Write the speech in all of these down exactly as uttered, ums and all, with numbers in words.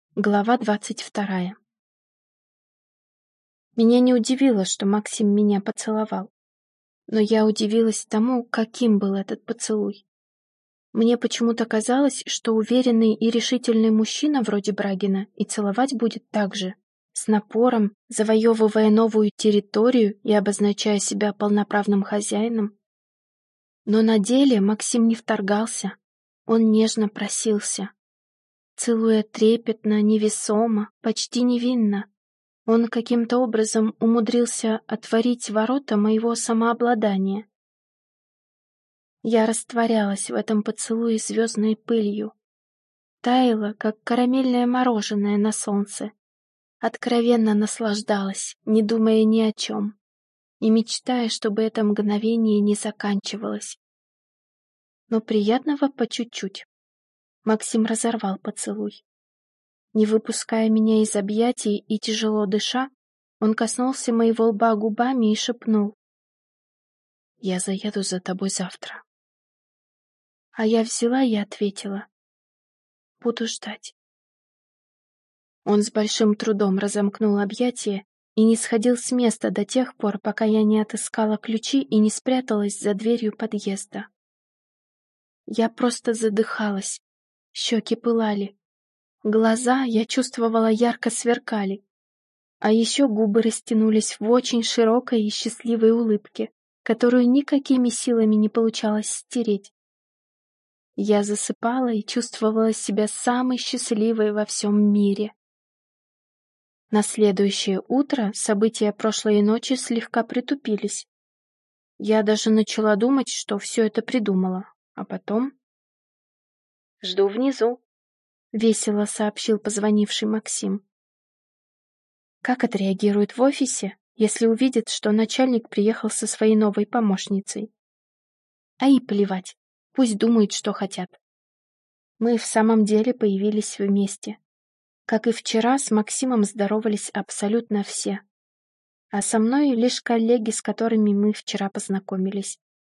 Глава двадцать вторая. Меня не удивило, что Максим меня поцеловал. Но я удивилась тому, каким был этот поцелуй. Мне почему-то казалось, что уверенный и решительный мужчина вроде Брагина и целовать будет так же, с напором, завоевывая новую территорию и обозначая себя полноправным хозяином. Но на деле Максим не вторгался, он нежно просился, целуя трепетно, невесомо, почти невинно. Он каким-то образом умудрился отворить ворота моего самообладания. Я растворялась в этом поцелуе звездной пылью, таяла, как карамельное мороженое на солнце, откровенно наслаждалась, не думая ни о чем, и мечтая, чтобы это мгновение не заканчивалось. Но приятного по чуть-чуть. Максим разорвал поцелуй. Не выпуская меня из объятий и тяжело дыша, он коснулся моего лба губами и шепнул: «Я заеду за тобой завтра». А я взяла и ответила: «Буду ждать». Он с большим трудом разомкнул объятия и не сходил с места до тех пор, пока я не отыскала ключи и не спряталась за дверью подъезда. Я просто задыхалась, щеки пылали, глаза, я чувствовала, ярко сверкали, а еще губы растянулись в очень широкой и счастливой улыбке, которую никакими силами не получалось стереть. Я засыпала и чувствовала себя самой счастливой во всем мире. На следующее утро события прошлой ночи слегка притупились. Я даже начала думать, что все это придумала, а потом... «Жду внизу», — весело сообщил позвонивший Максим. Как отреагирует в офисе, если увидит, что начальник приехал со своей новой помощницей? А и плевать, пусть думают, что хотят. Мы в самом деле появились вместе. Как и вчера, с Максимом здоровались абсолютно все. А со мной лишь коллеги, с которыми мы вчера познакомились.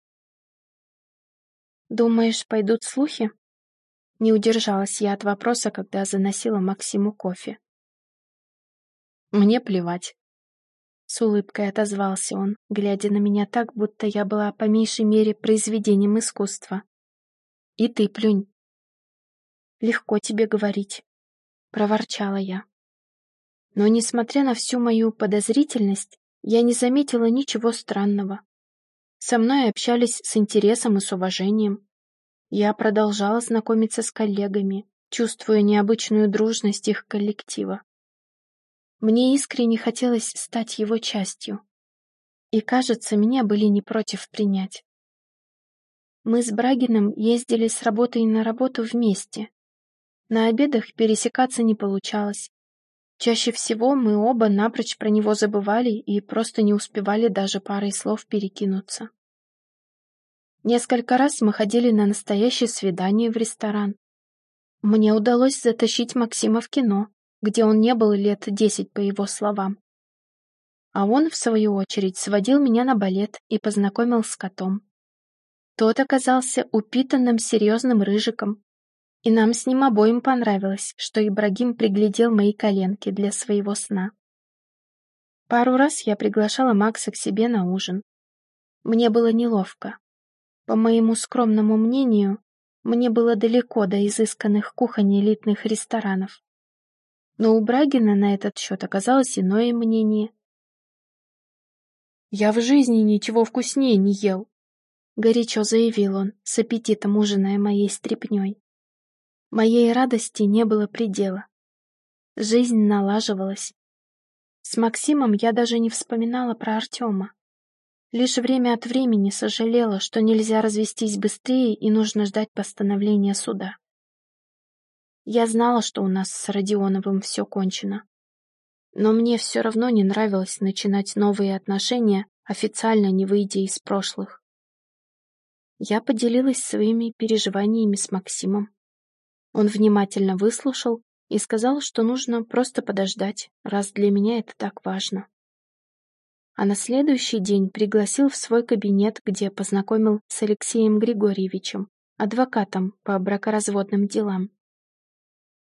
«Думаешь, пойдут слухи?» Не удержалась я от вопроса, когда заносила Максиму кофе. «Мне плевать», — с улыбкой отозвался он, глядя на меня так, будто я была по меньшей мере произведением искусства. «И ты плюнь». «Легко тебе говорить», — проворчала я. Но, несмотря на всю мою подозрительность, я не заметила ничего странного. Со мной общались с интересом и с уважением. Я продолжала знакомиться с коллегами, чувствуя необычную дружность их коллектива. Мне искренне хотелось стать его частью. И, кажется, меня были не против принять. Мы с Брагиным ездили с работы на работу вместе. На обедах пересекаться не получалось. Чаще всего мы оба напрочь про него забывали и просто не успевали даже парой слов перекинуться. Несколько раз мы ходили на настоящее свидание в ресторан. Мне удалось затащить Максима в кино, где он не был лет десять, по его словам. А он, в свою очередь, сводил меня на балет и познакомил с котом. Тот оказался упитанным серьезным рыжиком, и нам с ним обоим понравилось, что Ибрагим приглядел мои коленки для своего сна. Пару раз я приглашала Макса к себе на ужин. Мне было неловко. По моему скромному мнению, мне было далеко до изысканных кухонь элитных ресторанов. Но у Брагина на этот счет оказалось иное мнение. «Я в жизни ничего вкуснее не ел», — горячо заявил он, с аппетитом ужиная моей стряпнёй. Моей радости не было предела. Жизнь налаживалась. С Максимом я даже не вспоминала про Артема. Лишь время от времени сожалела, что нельзя развестись быстрее и нужно ждать постановления суда. Я знала, что у нас с Родионовым все кончено. Но мне все равно не нравилось начинать новые отношения, официально не выйдя из прошлых. Я поделилась своими переживаниями с Максимом. Он внимательно выслушал и сказал, что нужно просто подождать, раз для меня это так важно. А на следующий день пригласил в свой кабинет, где познакомил с Алексеем Григорьевичем, адвокатом по бракоразводным делам.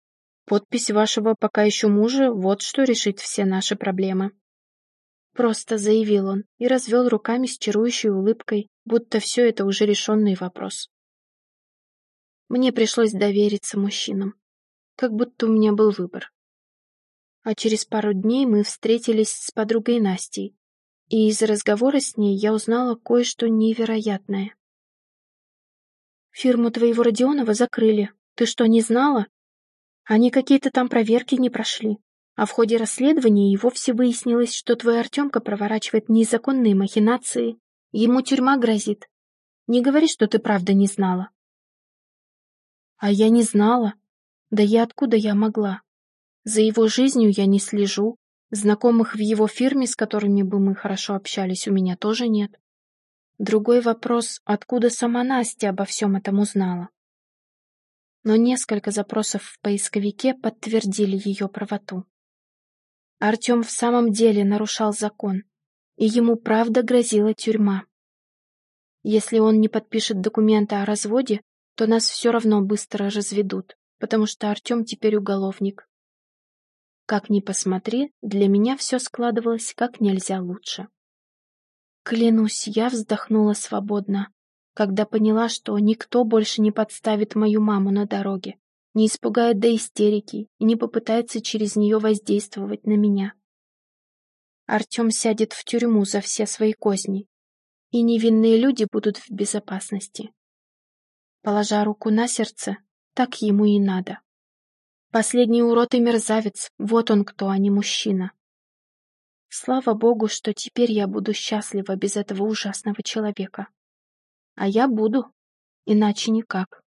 Подпись вашего пока еще мужа — вот что решит все наши проблемы. Просто заявил он и развел руками с чарующей улыбкой, будто все это уже решенный вопрос. Мне пришлось довериться мужчинам, как будто у меня был выбор. А через пару дней мы встретились с подругой Настей, и из разговора с ней я узнала кое-что невероятное. «Фирму твоего Родионова закрыли. Ты что, не знала? Они какие-то там проверки не прошли. А в ходе расследования и вовсе выяснилось, что твой Артемка проворачивает незаконные махинации. Ему тюрьма грозит. Не говори, что ты правда не знала». А я не знала. Да и откуда я могла? За его жизнью я не слежу. Знакомых в его фирме, с которыми бы мы хорошо общались, у меня тоже нет. Другой вопрос, откуда сама Настя обо всем этом узнала? Но несколько запросов в поисковике подтвердили ее правоту. Артем в самом деле нарушал закон, и ему правда грозила тюрьма. Если он не подпишет документы о разводе, то нас все равно быстро разведут, потому что Артем теперь уголовник. Как ни посмотри, для меня все складывалось как нельзя лучше. Клянусь, я вздохнула свободно, когда поняла, что никто больше не подставит мою маму на дороге, не испугает до истерики и не попытается через нее воздействовать на меня. Артем сядет в тюрьму за все свои козни, и невинные люди будут в безопасности. Положа руку на сердце, так ему и надо. Последний урод и мерзавец, вот он кто, а не мужчина. Слава богу, что теперь я буду счастлива без этого ужасного человека. А я буду, иначе никак.